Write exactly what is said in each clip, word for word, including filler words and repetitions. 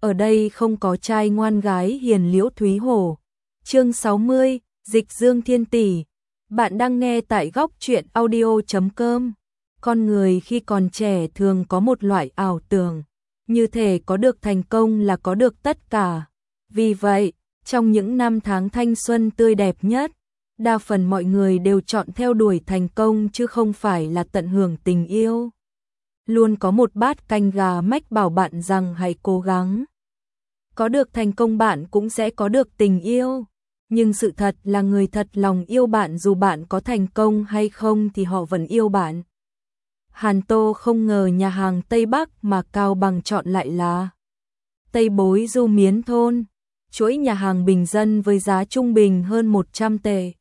ở đây không có trai ngoan gái hiền Liễu Thúy Hổ. Chương sáu mươi, Dịch Dương Thiên Tỷ. Bạn đang nghe tại góc truyện audio chấm com. Con người khi còn trẻ thường có một loại ảo tưởng, như thể có được thành công là có được tất cả. Vì vậy, trong những năm tháng thanh xuân tươi đẹp nhất, đa phần mọi người đều chọn theo đuổi thành công chứ không phải là tận hưởng tình yêu. Luôn có một bát canh gà mách bảo bạn rằng hãy cố gắng. Có được thành công bạn cũng sẽ có được tình yêu. Nhưng sự thật là người thật lòng yêu bạn dù bạn có thành công hay không thì họ vẫn yêu bạn. Hàn Tô không ngờ nhà hàng Tây Bắc mà Cao Bằng chọn lại là Tây Bối Du Miến Thôn, chuỗi nhà hàng bình dân với giá trung bình hơn một trăm tệ.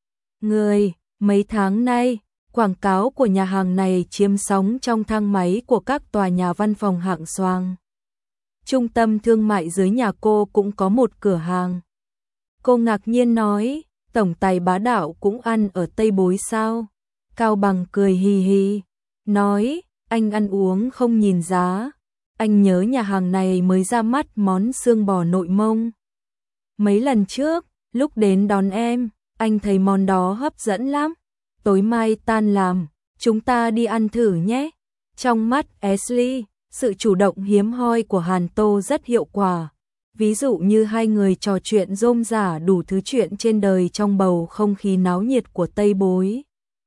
Người, mấy tháng nay, quảng cáo của nhà hàng này chiếm sóng trong thang máy của các tòa nhà văn phòng hạng xoang. Trung tâm thương mại dưới nhà cô cũng có một cửa hàng. Cô ngạc nhiên nói, tổng tài Bá Đạo cũng ăn ở Tây Bối sao? Cao Bằng cười hì hì, nói, anh ăn uống không nhìn giá. Anh nhớ nhà hàng này mới ra mắt món xương bò nội mông. Mấy lần trước, lúc đến đón em, anh thấy món đó hấp dẫn lắm. Tối mai tan làm, chúng ta đi ăn thử nhé. Trong mắt Ashley, sự chủ động hiếm hoi của Hàn Tô rất hiệu quả. Ví dụ như hai người trò chuyện rôm rả đủ thứ chuyện trên đời trong bầu không khí náo nhiệt của Tây Bối.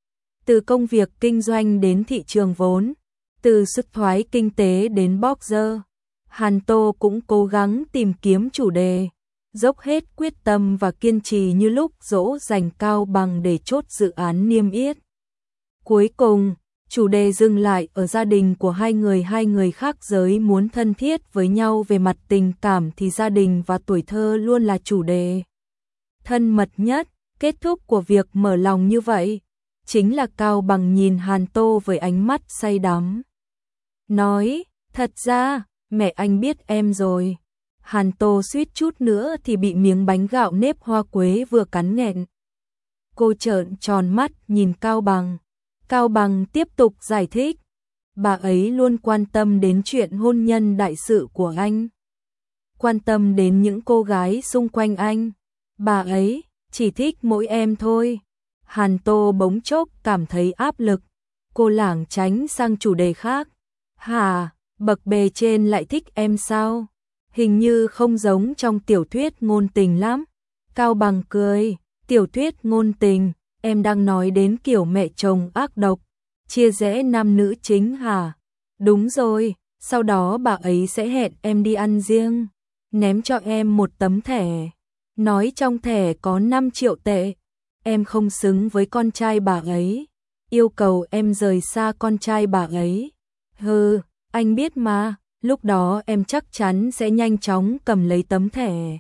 Từ công việc kinh doanh đến thị trường vốn, từ sức thoái kinh tế đến boxer, Hàn Tô cũng cố gắng tìm kiếm chủ đề, dốc hết quyết tâm và kiên trì như lúc dỗ dành Cao Bằng để chốt dự án niêm yết. Cuối cùng, chủ đề dừng lại ở gia đình của hai người hai người khác giới muốn thân thiết với nhau về mặt tình cảm thì gia đình và tuổi thơ luôn là chủ đề thân mật nhất. Kết thúc của việc mở lòng như vậy chính là Cao Bằng nhìn Hàn Tô với ánh mắt say đắm. Nói, thật ra, mẹ anh biết em rồi. Hàn Tô suýt chút nữa thì bị miếng bánh gạo nếp hoa quế vừa cắn nghẹn. Cô trợn tròn mắt nhìn Cao Bằng. Cao Bằng tiếp tục giải thích. Bà ấy luôn quan tâm đến chuyện hôn nhân đại sự của anh. Quan tâm đến những cô gái xung quanh anh. Bà ấy chỉ thích mỗi em thôi. Hàn Tô bỗng chốc cảm thấy áp lực. Cô lảng tránh sang chủ đề khác. Hà, bậc bề trên lại thích em sao? Hình như không giống trong tiểu thuyết ngôn tình lắm. Cao Bằng cười. Tiểu thuyết ngôn tình, em đang nói đến kiểu mẹ chồng ác độc, chia rẽ nam nữ chính hả? Đúng rồi, sau đó bà ấy sẽ hẹn em đi ăn riêng, ném cho em một tấm thẻ, nói trong thẻ có năm triệu tệ. Em không xứng với con trai bà ấy, yêu cầu em rời xa con trai bà ấy. Hừ, anh biết mà, lúc đó em chắc chắn sẽ nhanh chóng cầm lấy tấm thẻ.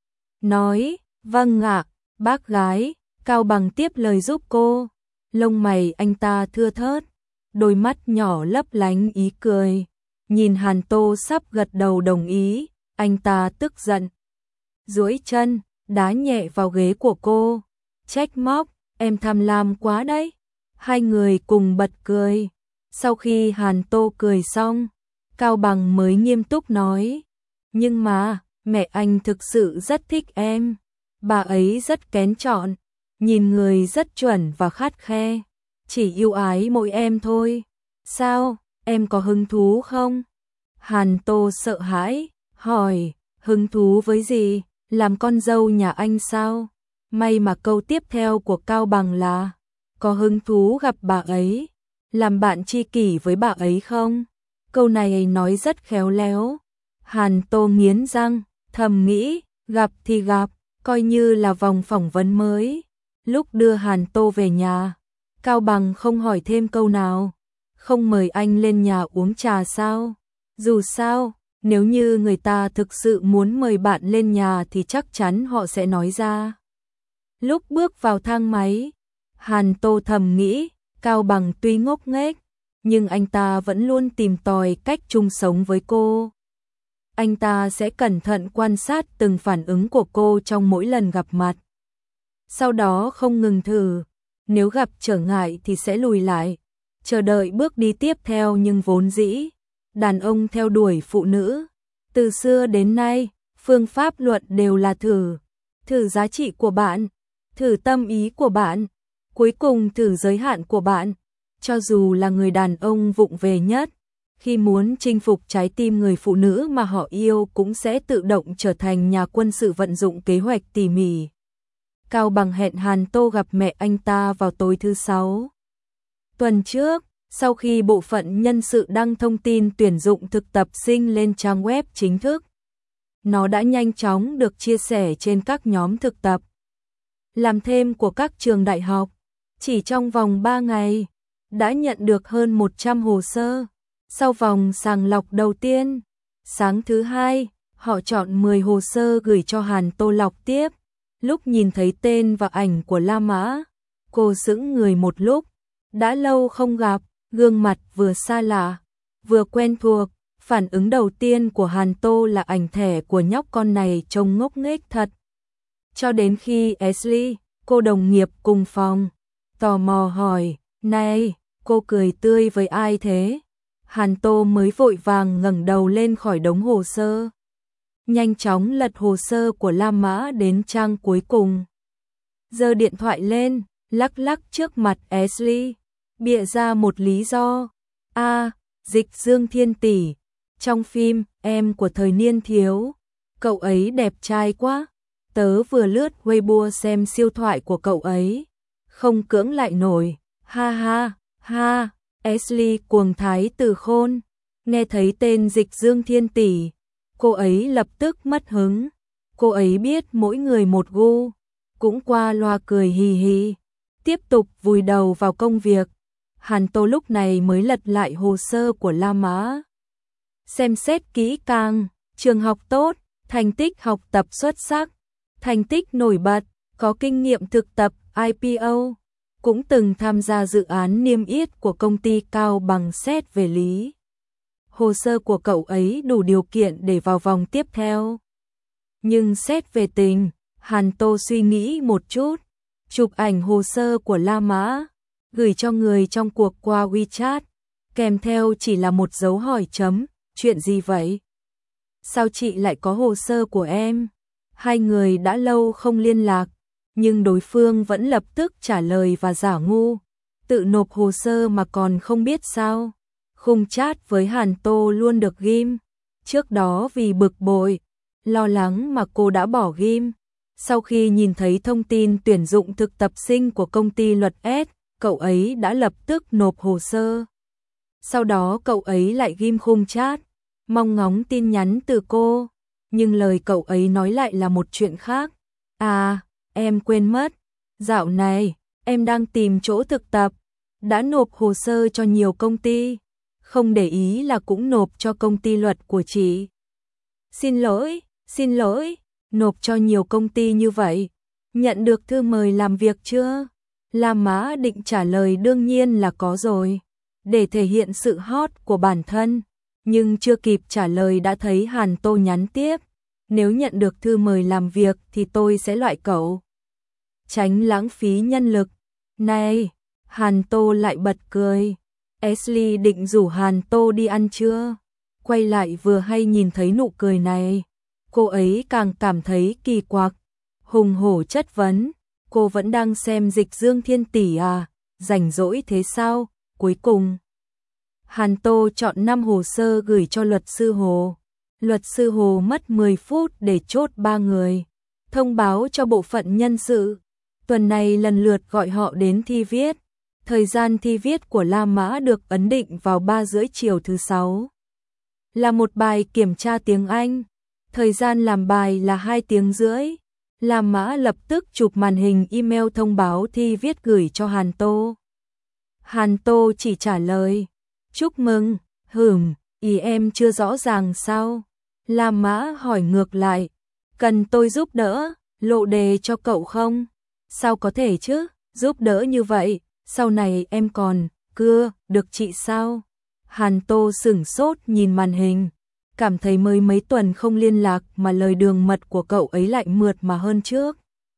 Nói, vâng ạ, bác gái. Cao Bằng tiếp lời giúp cô. Lông mày anh ta thưa thớt, đôi mắt nhỏ lấp lánh ý cười. Nhìn Hàn Tô sắp gật đầu đồng ý, anh ta tức giận, duỗi chân đá nhẹ vào ghế của cô, trách móc, em tham lam quá đấy. Hai người cùng bật cười. Sau khi Hàn Tô cười xong, Cao Bằng mới nghiêm túc nói, nhưng mà mẹ anh thực sự rất thích em. Bà ấy rất kén chọn, nhìn người rất chuẩn và khắt khe, chỉ yêu ái mỗi em thôi. Sao, em có hứng thú không? Hàn Tô sợ hãi, hỏi, hứng thú với gì? Làm con dâu nhà anh sao? May mà câu tiếp theo của Cao Bằng là, có hứng thú gặp bà ấy, làm bạn tri kỷ với bà ấy không? Câu này nói rất khéo léo. Hàn Tô nghiến răng, thầm nghĩ, gặp thì gặp, coi như là vòng phỏng vấn mới. Lúc đưa Hàn Tô về nhà, Cao Bằng không hỏi thêm câu nào. Không mời anh lên nhà uống trà sao? Dù sao, nếu như người ta thực sự muốn mời bạn lên nhà thì chắc chắn họ sẽ nói ra. Lúc bước vào thang máy, Hàn Tô thầm nghĩ, Cao Bằng tuy ngốc nghếch, nhưng anh ta vẫn luôn tìm tòi cách chung sống với cô. Anh ta sẽ cẩn thận quan sát từng phản ứng của cô trong mỗi lần gặp mặt. Sau đó không ngừng thử, nếu gặp trở ngại thì sẽ lùi lại, chờ đợi bước đi tiếp theo. Nhưng vốn dĩ, đàn ông theo đuổi phụ nữ, Từ xưa đến nay, phương pháp luận đều là thử. Thử giá trị của bạn, thử tâm ý của bạn, cuối cùng thử giới hạn của bạn. Cho dù là người đàn ông vụng về nhất, khi muốn chinh phục trái tim người phụ nữ mà họ yêu cũng sẽ tự động trở thành nhà quân sự vận dụng kế hoạch tỉ mỉ. Cao Bằng hẹn Hàn Tô gặp mẹ anh ta vào tối thứ sáu. Tuần trước, sau khi bộ phận nhân sự đăng thông tin tuyển dụng thực tập sinh lên trang web chính thức, nó đã nhanh chóng được chia sẻ trên các nhóm thực tập làm thêm của các trường đại học. Chỉ trong vòng ba ngày, đã nhận được hơn một trăm hồ sơ. Sau vòng sàng lọc đầu tiên, sáng thứ hai, họ chọn mười hồ sơ gửi cho Hàn Tô lọc tiếp. Lúc nhìn thấy tên và ảnh của La Mã, cô sững người một lúc. Đã lâu không gặp, gương mặt vừa xa lạ, vừa quen thuộc. Phản ứng đầu tiên của Hàn Tô là ảnh thẻ của nhóc con này trông ngốc nghếch thật. Cho đến khi Ashley, cô đồng nghiệp cùng phòng, tò mò hỏi, này, cô cười tươi với ai thế? Hàn Tô mới vội vàng ngẩng đầu lên khỏi đống hồ sơ. Nhanh chóng lật hồ sơ của La Mã đến trang cuối cùng. Giơ điện thoại lên, lắc lắc trước mặt Ashley, bịa ra một lý do. A, à, Dịch Dương Thiên tỷ, trong phim Em của thời niên thiếu, cậu ấy đẹp trai quá. Tớ vừa lướt Weibo xem siêu thoại của cậu ấy, không cưỡng lại nổi. Ha ha, ha. Ashley cuồng thái từ khôn, nghe thấy tên Dịch Dương Thiên tỷ, cô ấy lập tức mất hứng. Cô ấy biết mỗi người một gu, cũng qua loa cười hì hì, tiếp tục vùi đầu vào công việc. Hàn Tô lúc này mới lật lại hồ sơ của La Mã. Xem xét kỹ càng, trường học tốt, thành tích học tập xuất sắc, thành tích nổi bật, có kinh nghiệm thực tập I P O, cũng từng tham gia dự án niêm yết của công ty Cao Bằng. Xét về lý, hồ sơ của cậu ấy đủ điều kiện để vào vòng tiếp theo. Nhưng xét về tình, Hàn Tô suy nghĩ một chút, chụp ảnh hồ sơ của La Mã, gửi cho người trong cuộc qua WeChat, kèm theo chỉ là một dấu hỏi chấm, chuyện gì vậy? Sao chị lại có hồ sơ của em? Hai người đã lâu không liên lạc, nhưng đối phương vẫn lập tức trả lời và giả ngu, tự nộp hồ sơ mà còn không biết sao. Khung chat với Hàn Tô luôn được ghim, trước đó vì bực bội, lo lắng mà cô đã bỏ ghim. Sau khi nhìn thấy thông tin tuyển dụng thực tập sinh của công ty Luật S, cậu ấy đã lập tức nộp hồ sơ. Sau đó cậu ấy lại ghim khung chat, mong ngóng tin nhắn từ cô, nhưng lời cậu ấy nói lại là một chuyện khác. À, em quên mất, dạo này, em đang tìm chỗ thực tập, đã nộp hồ sơ cho nhiều công ty, không để ý là cũng nộp cho công ty luật của chị. Xin lỗi, xin lỗi, nộp cho nhiều công ty như vậy, nhận được thư mời làm việc chưa? La Mã định trả lời đương nhiên là có rồi, để thể hiện sự hot của bản thân, nhưng chưa kịp trả lời đã thấy Hàn Tô nhắn tiếp, nếu nhận được thư mời làm việc thì tôi sẽ loại cậu. Tránh lãng phí nhân lực. Này, Hàn Tô lại bật cười. Ashley định rủ Hàn Tô đi ăn trưa, quay lại vừa hay nhìn thấy nụ cười này, cô ấy càng cảm thấy kỳ quặc, hùng hổ chất vấn, cô vẫn đang xem Dịch Dương Thiên tỷ à, rảnh rỗi thế sao? Cuối cùng, Hàn Tô chọn năm hồ sơ gửi cho luật sư Hồ. Luật sư Hồ mất mười phút để chốt ba người, thông báo cho bộ phận nhân sự. Tuần này lần lượt gọi họ đến thi viết. Thời gian thi viết của La Mã được ấn định vào ba rưỡi chiều thứ sáu. Là một bài kiểm tra tiếng Anh. Thời gian làm bài là hai tiếng rưỡi. La Mã lập tức chụp màn hình email thông báo thi viết gửi cho Hàn Tô. Hàn Tô chỉ trả lời, chúc mừng, hửm, ý em chưa rõ ràng sao? La Mã hỏi ngược lại, cần tôi giúp đỡ, lộ đề cho cậu không? Sao có thể chứ, giúp đỡ như vậy, sau này em còn, cưa, được chị sao? Hàn Tô sửng sốt nhìn màn hình, cảm thấy mới mấy tuần không liên lạc mà lời đường mật của cậu ấy lại mượt mà hơn trước.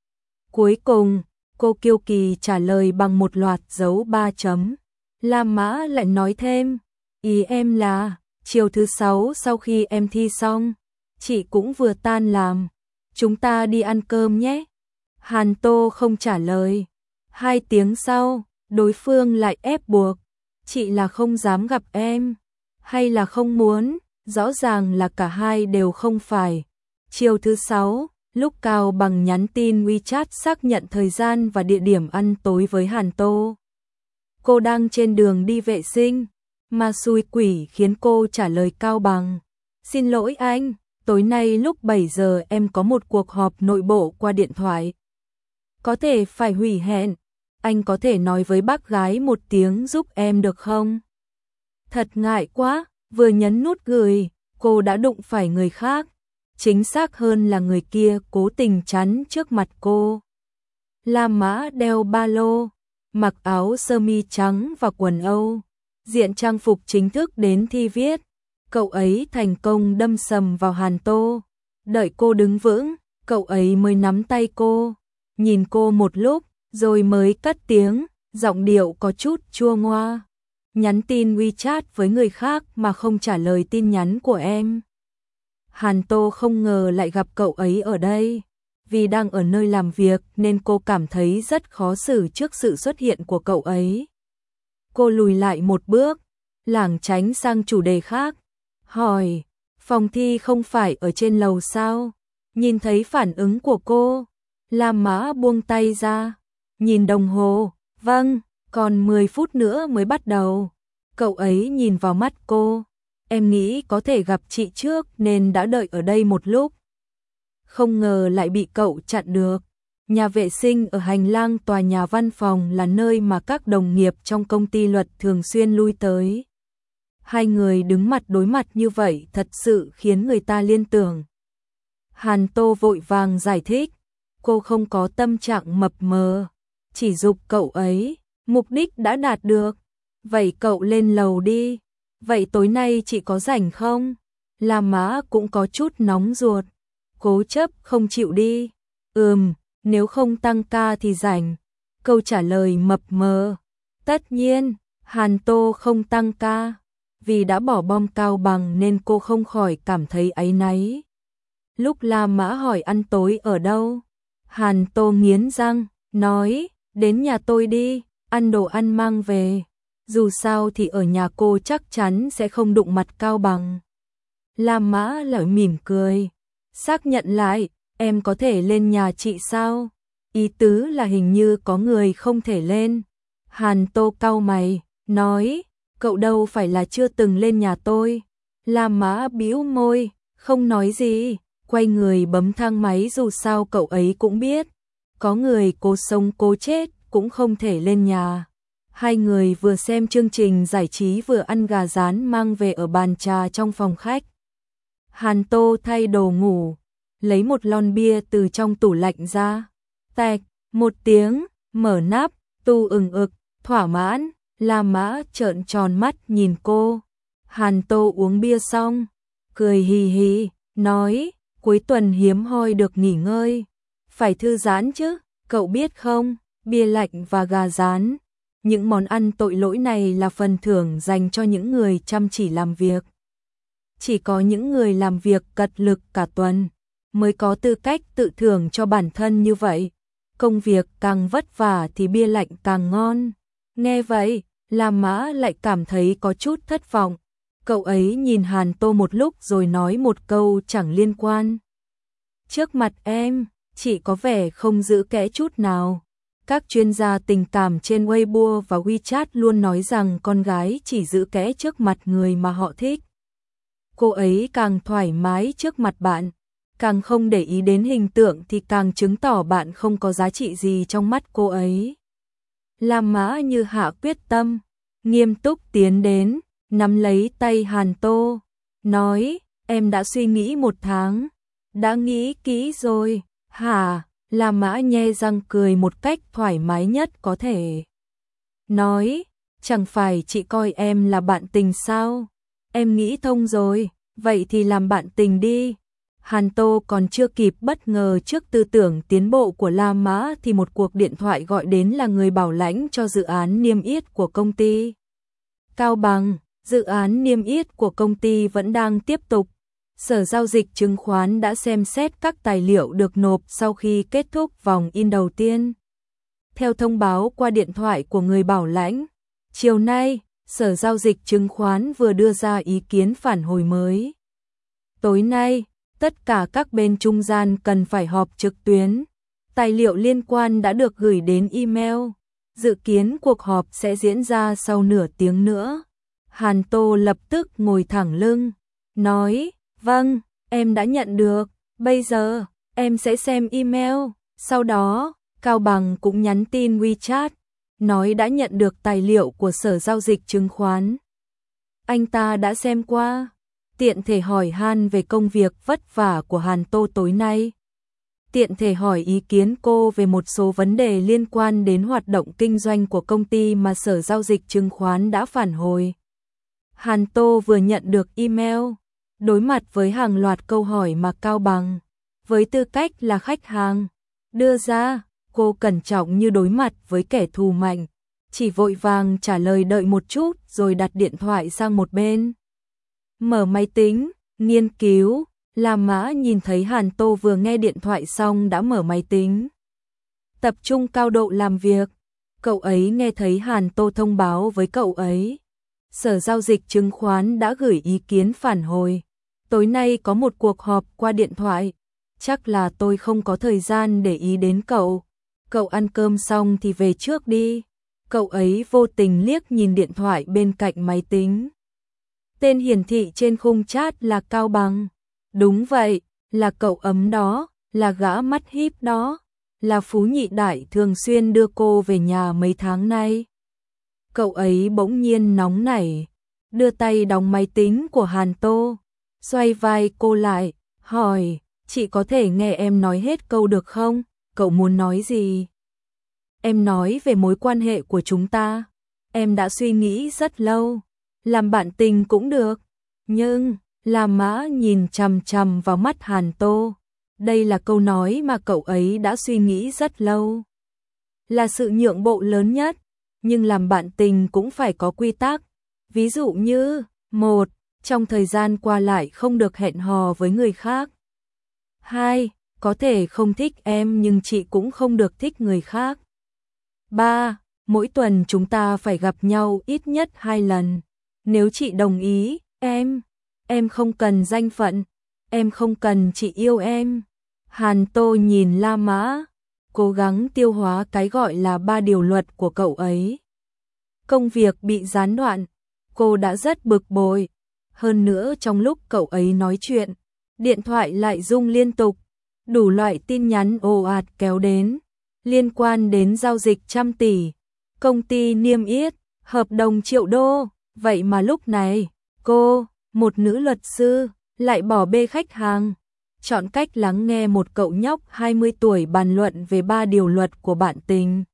Cuối cùng, cô kiêu kỳ trả lời bằng một loạt dấu ba chấm. La Mã lại nói thêm, ý em là, chiều thứ sáu sau khi em thi xong, chị cũng vừa tan làm. Chúng ta đi ăn cơm nhé. Hàn Tô không trả lời. Hai tiếng sau, đối phương lại ép buộc. Chị là không dám gặp em, hay là không muốn, rõ ràng là cả hai đều không phải. Chiều thứ sáu, lúc Cao Bằng nhắn tin WeChat xác nhận thời gian và địa điểm ăn tối với Hàn Tô. Cô đang trên đường đi vệ sinh, mà xui quỷ khiến cô trả lời Cao Bằng. Xin lỗi anh, tối nay lúc bảy giờ em có một cuộc họp nội bộ qua điện thoại. Có thể phải hủy hẹn, anh có thể nói với bác gái một tiếng giúp em được không? Thật ngại quá, vừa nhấn nút gửi, cô đã đụng phải người khác. Chính xác hơn là người kia cố tình chắn trước mặt cô. Lam Mã đeo ba lô, mặc áo sơ mi trắng và quần Âu, diện trang phục chính thức đến thi viết. Cậu ấy thành công đâm sầm vào Hàn Tô. Đợi cô đứng vững, cậu ấy mới nắm tay cô, nhìn cô một lúc, rồi mới cất tiếng, giọng điệu có chút chua ngoa. Nhắn tin WeChat với người khác mà không trả lời tin nhắn của em. Hàn Tô không ngờ lại gặp cậu ấy ở đây. Vì đang ở nơi làm việc nên cô cảm thấy rất khó xử trước sự xuất hiện của cậu ấy. Cô lùi lại một bước, lảng tránh sang chủ đề khác. Hỏi, phòng thi không phải ở trên lầu sao? Nhìn thấy phản ứng của cô, Lam Mã buông tay ra, nhìn đồng hồ, vâng, còn mười phút nữa mới bắt đầu. Cậu ấy nhìn vào mắt cô, em nghĩ có thể gặp chị trước nên đã đợi ở đây một lúc. Không ngờ lại bị cậu chặn được. Nhà vệ sinh ở hành lang tòa nhà văn phòng là nơi mà các đồng nghiệp trong công ty luật thường xuyên lui tới. Hai người đứng mặt đối mặt như vậy thật sự khiến người ta liên tưởng. Hàn Tô vội vàng giải thích, cô không có tâm trạng mập mờ, chỉ giục cậu ấy, mục đích đã đạt được. Vậy cậu lên lầu đi. Vậy tối nay chị có rảnh không? Lam Mã cũng có chút nóng ruột, cố chấp không chịu đi. Ừm, nếu không tăng ca thì rảnh. Câu trả lời mập mờ. Tất nhiên, Hàn Tô không tăng ca. Vì đã bỏ bom Cao Bằng nên cô không khỏi cảm thấy áy náy. Lúc Lam Mã hỏi ăn tối ở đâu, Hàn Tô nghiến răng, nói, đến nhà tôi đi, ăn đồ ăn mang về. Dù sao thì ở nhà cô chắc chắn sẽ không đụng mặt Cao Bằng. Lam Mã lại mỉm cười, xác nhận lại, em có thể lên nhà chị sao? Ý tứ là hình như có người không thể lên. Hàn Tô cau mày, nói, cậu đâu phải là chưa từng lên nhà tôi. Lam Mã bĩu môi, không nói gì, quay người bấm thang máy dù sao cậu ấy cũng biết. Có người cố sống cố chết cũng không thể lên nhà. Hai người vừa xem chương trình giải trí vừa ăn gà rán mang về ở bàn trà trong phòng khách. Hàn Tô thay đồ ngủ, lấy một lon bia từ trong tủ lạnh ra. Tạch, một tiếng, mở nắp, tu ừng ực, thỏa mãn. Lam Mã trợn tròn mắt nhìn cô. Hàn Tô uống bia xong, cười hì hì, nói, cuối tuần hiếm hoi được nghỉ ngơi. Phải thư giãn chứ, cậu biết không, bia lạnh và gà rán. Những món ăn tội lỗi này là phần thưởng dành cho những người chăm chỉ làm việc. Chỉ có những người làm việc cật lực cả tuần mới có tư cách tự thưởng cho bản thân như vậy. Công việc càng vất vả thì bia lạnh càng ngon. Nghe vậy, Lam Mã lại cảm thấy có chút thất vọng. Cậu ấy nhìn Hàn Tô một lúc rồi nói một câu chẳng liên quan. Trước mặt em, chị có vẻ không giữ kẽ chút nào. Các chuyên gia tình cảm trên Weibo và WeChat luôn nói rằng con gái chỉ giữ kẽ trước mặt người mà họ thích. Cô ấy càng thoải mái trước mặt bạn, càng không để ý đến hình tượng thì càng chứng tỏ bạn không có giá trị gì trong mắt cô ấy. Lam Mã như hạ quyết tâm, nghiêm túc tiến đến, nắm lấy tay Hàn Tô, nói, em đã suy nghĩ một tháng, đã nghĩ kỹ rồi, hả? Lam Mã nhe răng cười một cách thoải mái nhất có thể. Nói, chẳng phải chị coi em là bạn tình sao? Em nghĩ thông rồi, vậy thì làm bạn tình đi. Hàn Tô còn chưa kịp bất ngờ trước tư tưởng tiến bộ của Lam Mã thì một cuộc điện thoại gọi đến là người bảo lãnh cho dự án niêm yết của công ty. Cao Bằng, dự án niêm yết của công ty vẫn đang tiếp tục. Sở Giao dịch Chứng khoán đã xem xét các tài liệu được nộp sau khi kết thúc vòng in đầu tiên. Theo thông báo qua điện thoại của người bảo lãnh, chiều nay, Sở Giao dịch Chứng khoán vừa đưa ra ý kiến phản hồi mới. Tối nay, tất cả các bên trung gian cần phải họp trực tuyến. Tài liệu liên quan đã được gửi đến email. Dự kiến cuộc họp sẽ diễn ra sau nửa tiếng nữa. Hàn Tô lập tức ngồi thẳng lưng, nói, vâng, em đã nhận được, bây giờ, em sẽ xem email. Sau đó, Cao Bằng cũng nhắn tin WeChat, nói đã nhận được tài liệu của Sở Giao dịch Chứng khoán. Anh ta đã xem qua, tiện thể hỏi han về công việc vất vả của Hàn Tô tối nay. Tiện thể hỏi ý kiến cô về một số vấn đề liên quan đến hoạt động kinh doanh của công ty mà Sở Giao dịch Chứng khoán đã phản hồi. Hàn Tô vừa nhận được email, đối mặt với hàng loạt câu hỏi mà Cao Bằng, với tư cách là khách hàng, đưa ra, cô cẩn trọng như đối mặt với kẻ thù mạnh, chỉ vội vàng trả lời đợi một chút rồi đặt điện thoại sang một bên. Mở máy tính, nghiên cứu, La Mã nhìn thấy Hàn Tô vừa nghe điện thoại xong đã mở máy tính. Tập trung cao độ làm việc, cậu ấy nghe thấy Hàn Tô thông báo với cậu ấy. Sở Giao dịch Chứng khoán đã gửi ý kiến phản hồi. Tối nay có một cuộc họp qua điện thoại, chắc là tôi không có thời gian để ý đến cậu. Cậu ăn cơm xong thì về trước đi. Cậu ấy vô tình liếc nhìn điện thoại bên cạnh máy tính. Tên hiển thị trên khung chat là Cao Bằng. Đúng vậy, là cậu ấm đó, là gã mắt híp đó, là Phú Nhị Đại thường xuyên đưa cô về nhà mấy tháng nay. Cậu ấy bỗng nhiên nóng nảy, đưa tay đóng máy tính của Hàn Tô, xoay vai cô lại, hỏi, chị có thể nghe em nói hết câu được không? Cậu muốn nói gì? Em nói về mối quan hệ của chúng ta. Em đã suy nghĩ rất lâu, làm bạn tình cũng được, nhưng... La Mã nhìn chằm chằm vào mắt Hàn Tô. Đây là câu nói mà cậu ấy đã suy nghĩ rất lâu. Là sự nhượng bộ lớn nhất, nhưng làm bạn tình cũng phải có quy tắc. Ví dụ như, một, trong thời gian qua lại không được hẹn hò với người khác. Hai, có thể không thích em nhưng chị cũng không được thích người khác. Ba, mỗi tuần chúng ta phải gặp nhau ít nhất hai lần. Nếu chị đồng ý, em... Em không cần danh phận, em không cần chị yêu em. Hàn Tô nhìn La Mã, cố gắng tiêu hóa cái gọi là ba điều luật của cậu ấy. Công việc bị gián đoạn, cô đã rất bực bội. Hơn nữa trong lúc cậu ấy nói chuyện, điện thoại lại rung liên tục, đủ loại tin nhắn ồ ạt kéo đến, liên quan đến giao dịch trăm tỷ, công ty niêm yết, hợp đồng triệu đô. Vậy mà lúc này, cô... một nữ luật sư, lại bỏ bê khách hàng, chọn cách lắng nghe một cậu nhóc hai mươi tuổi bàn luận về ba điều luật của bạn tình.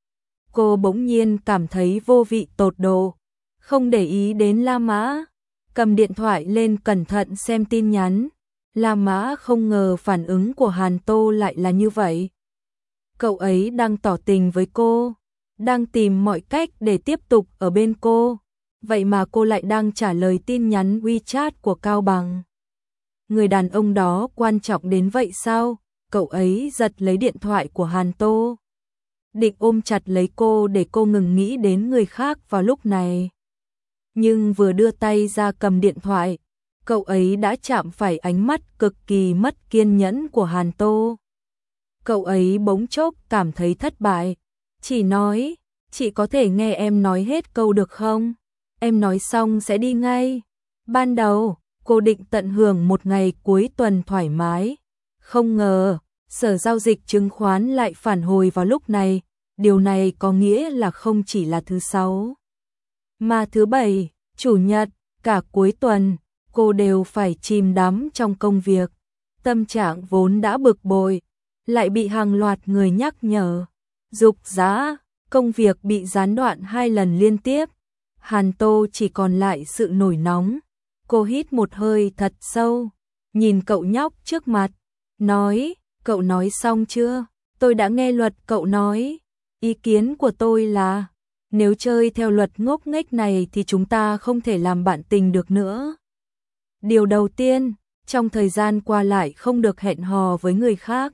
Cô bỗng nhiên cảm thấy vô vị tột độ, không để ý đến La Mã, cầm điện thoại lên cẩn thận xem tin nhắn. La Mã không ngờ phản ứng của Hàn Tô lại là như vậy. Cậu ấy đang tỏ tình với cô, đang tìm mọi cách để tiếp tục ở bên cô. Vậy mà cô lại đang trả lời tin nhắn WeChat của Cao Bằng. Người đàn ông đó quan trọng đến vậy sao? Cậu ấy giật lấy điện thoại của Hàn Tô, định ôm chặt lấy cô để cô ngừng nghĩ đến người khác vào lúc này. Nhưng vừa đưa tay ra cầm điện thoại, cậu ấy đã chạm phải ánh mắt cực kỳ mất kiên nhẫn của Hàn Tô. Cậu ấy bỗng chốc cảm thấy thất bại, chỉ nói, chị có thể nghe em nói hết câu được không? Em nói xong sẽ đi ngay. Ban đầu, cô định tận hưởng một ngày cuối tuần thoải mái. Không ngờ, Sở Giao dịch Chứng khoán lại phản hồi vào lúc này. Điều này có nghĩa là không chỉ là thứ sáu, mà thứ bảy, chủ nhật, cả cuối tuần, cô đều phải chìm đắm trong công việc. Tâm trạng vốn đã bực bội, lại bị hàng loạt người nhắc nhở, giục giã, công việc bị gián đoạn hai lần liên tiếp. Hàn Tô chỉ còn lại sự nổi nóng. Cô hít một hơi thật sâu, nhìn cậu nhóc trước mặt, nói, cậu nói xong chưa? Tôi đã nghe luật cậu nói. Ý kiến của tôi là, nếu chơi theo luật ngốc nghếch này thì chúng ta không thể làm bạn tình được nữa. Điều đầu tiên, trong thời gian qua lại không được hẹn hò với người khác.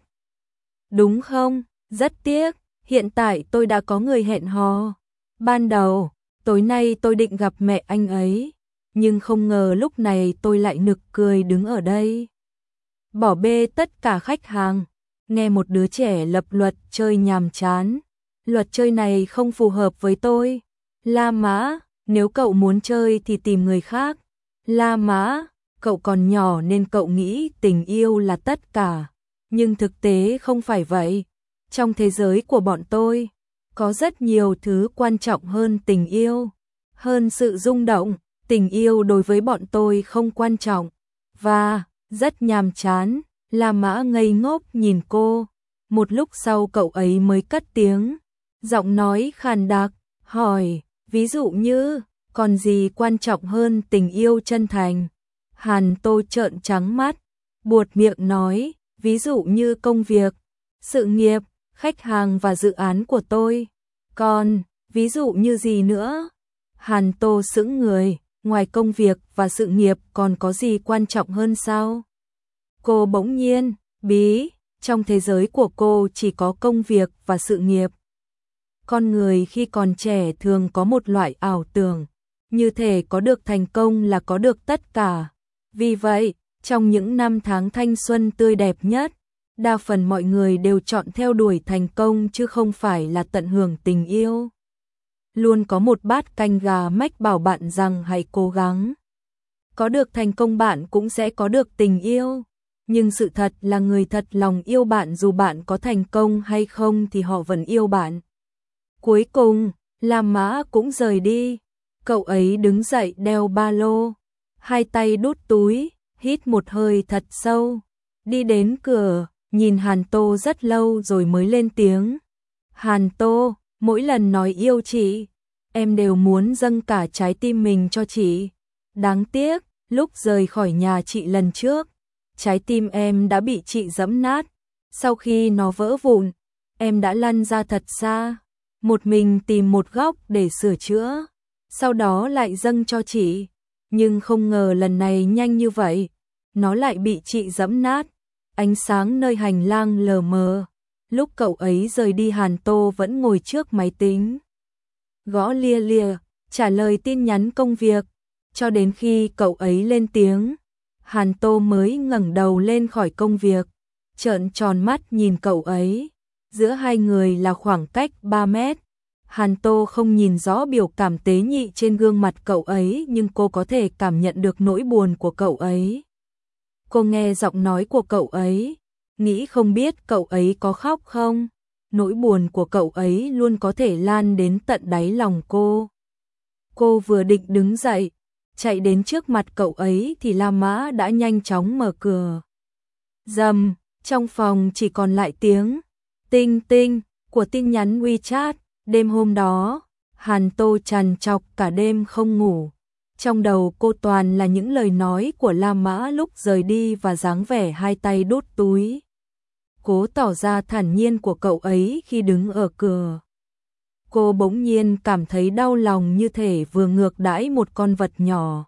Đúng không? Rất tiếc, hiện tại tôi đã có người hẹn hò. Ban đầu, tối nay tôi định gặp mẹ anh ấy, nhưng không ngờ lúc này tôi lại nực cười đứng ở đây. Bỏ bê tất cả khách hàng, nghe một đứa trẻ lập luật chơi nhàm chán. Luật chơi này không phù hợp với tôi. La Mã, nếu cậu muốn chơi thì tìm người khác. La Mã, cậu còn nhỏ nên cậu nghĩ tình yêu là tất cả. Nhưng thực tế không phải vậy. Trong thế giới của bọn tôi, có rất nhiều thứ quan trọng hơn tình yêu. Hơn sự rung động, tình yêu đối với bọn tôi không quan trọng. Và, rất nhàm chán, La Mã ngây ngốc nhìn cô. Một lúc sau cậu ấy mới cất tiếng. Giọng nói khàn đặc, hỏi, ví dụ như, còn gì quan trọng hơn tình yêu chân thành? Hàn Tô trợn trắng mắt, buột miệng nói, ví dụ như công việc, sự nghiệp, khách hàng và dự án của tôi. Còn, ví dụ như gì nữa? Hàn Tô sững người, ngoài công việc và sự nghiệp còn có gì quan trọng hơn sao? Cô bỗng nhiên, bí, trong thế giới của cô chỉ có công việc và sự nghiệp. Con người khi còn trẻ thường có một loại ảo tưởng, như thể có được thành công là có được tất cả. Vì vậy, trong những năm tháng thanh xuân tươi đẹp nhất, đa phần mọi người đều chọn theo đuổi thành công chứ không phải là tận hưởng tình yêu. Luôn có một bát canh gà mách bảo bạn rằng hãy cố gắng. Có được thành công bạn cũng sẽ có được tình yêu. Nhưng sự thật là người thật lòng yêu bạn dù bạn có thành công hay không thì họ vẫn yêu bạn. Cuối cùng, La Mã cũng rời đi. Cậu ấy đứng dậy đeo ba lô, hai tay đút túi, hít một hơi thật sâu. Đi đến cửa, nhìn Hàn Tô rất lâu rồi mới lên tiếng. Hàn Tô, mỗi lần nói yêu chị, em đều muốn dâng cả trái tim mình cho chị. Đáng tiếc, lúc rời khỏi nhà chị lần trước, trái tim em đã bị chị giẫm nát. Sau khi nó vỡ vụn, em đã lăn ra thật xa, một mình tìm một góc để sửa chữa, sau đó lại dâng cho chị. Nhưng không ngờ lần này nhanh như vậy, nó lại bị chị giẫm nát. Ánh sáng nơi hành lang lờ mờ. Lúc cậu ấy rời đi Hàn Tô vẫn ngồi trước máy tính, gõ lia lịa, trả lời tin nhắn công việc, cho đến khi cậu ấy lên tiếng. Hàn Tô mới ngẩng đầu lên khỏi công việc, trợn tròn mắt nhìn cậu ấy. Giữa hai người là khoảng cách ba mét. Hàn Tô không nhìn rõ biểu cảm tế nhị trên gương mặt cậu ấy nhưng cô có thể cảm nhận được nỗi buồn của cậu ấy. Cô nghe giọng nói của cậu ấy, nghĩ không biết cậu ấy có khóc không. Nỗi buồn của cậu ấy luôn có thể lan đến tận đáy lòng cô. Cô vừa định đứng dậy, chạy đến trước mặt cậu ấy thì La Mã đã nhanh chóng mở cửa. Rầm, trong phòng chỉ còn lại tiếng tinh tinh của tin nhắn WeChat. Đêm hôm đó, Hàn Tô trằn trọc cả đêm không ngủ. Trong đầu cô toàn là những lời nói của La Mã lúc rời đi và dáng vẻ hai tay đút túi, cố tỏ ra thản nhiên của cậu ấy khi đứng ở cửa. Cô bỗng nhiên cảm thấy đau lòng như thể vừa ngược đãi một con vật nhỏ.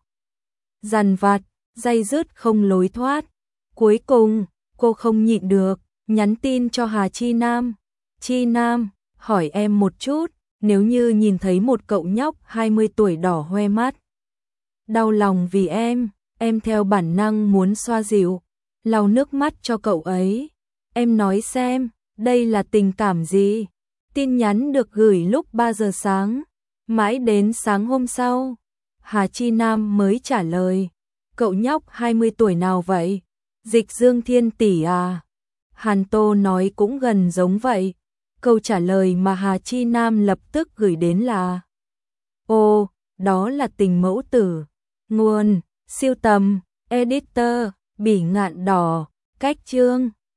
Dằn vặt, day dứt không lối thoát. Cuối cùng, cô không nhịn được, nhắn tin cho Hà Chi Nam. Chi Nam, hỏi em một chút, nếu như nhìn thấy một cậu nhóc hai mươi tuổi đỏ hoe mắt, đau lòng vì em, em theo bản năng muốn xoa dịu, lau nước mắt cho cậu ấy. Em nói xem, đây là tình cảm gì? Tin nhắn được gửi lúc ba giờ sáng, mãi đến sáng hôm sau, Hà Chi Nam mới trả lời. Cậu nhóc hai mươi tuổi nào vậy? Dịch Dương Thiên tỷ à? Hàn Tô nói cũng gần giống vậy. Câu trả lời mà Hà Chi Nam lập tức gửi đến là: Ồ, đó là tình mẫu tử. Nguồn, siêu tầm, editor, Bỉ Ngạn Đỏ, cách chương.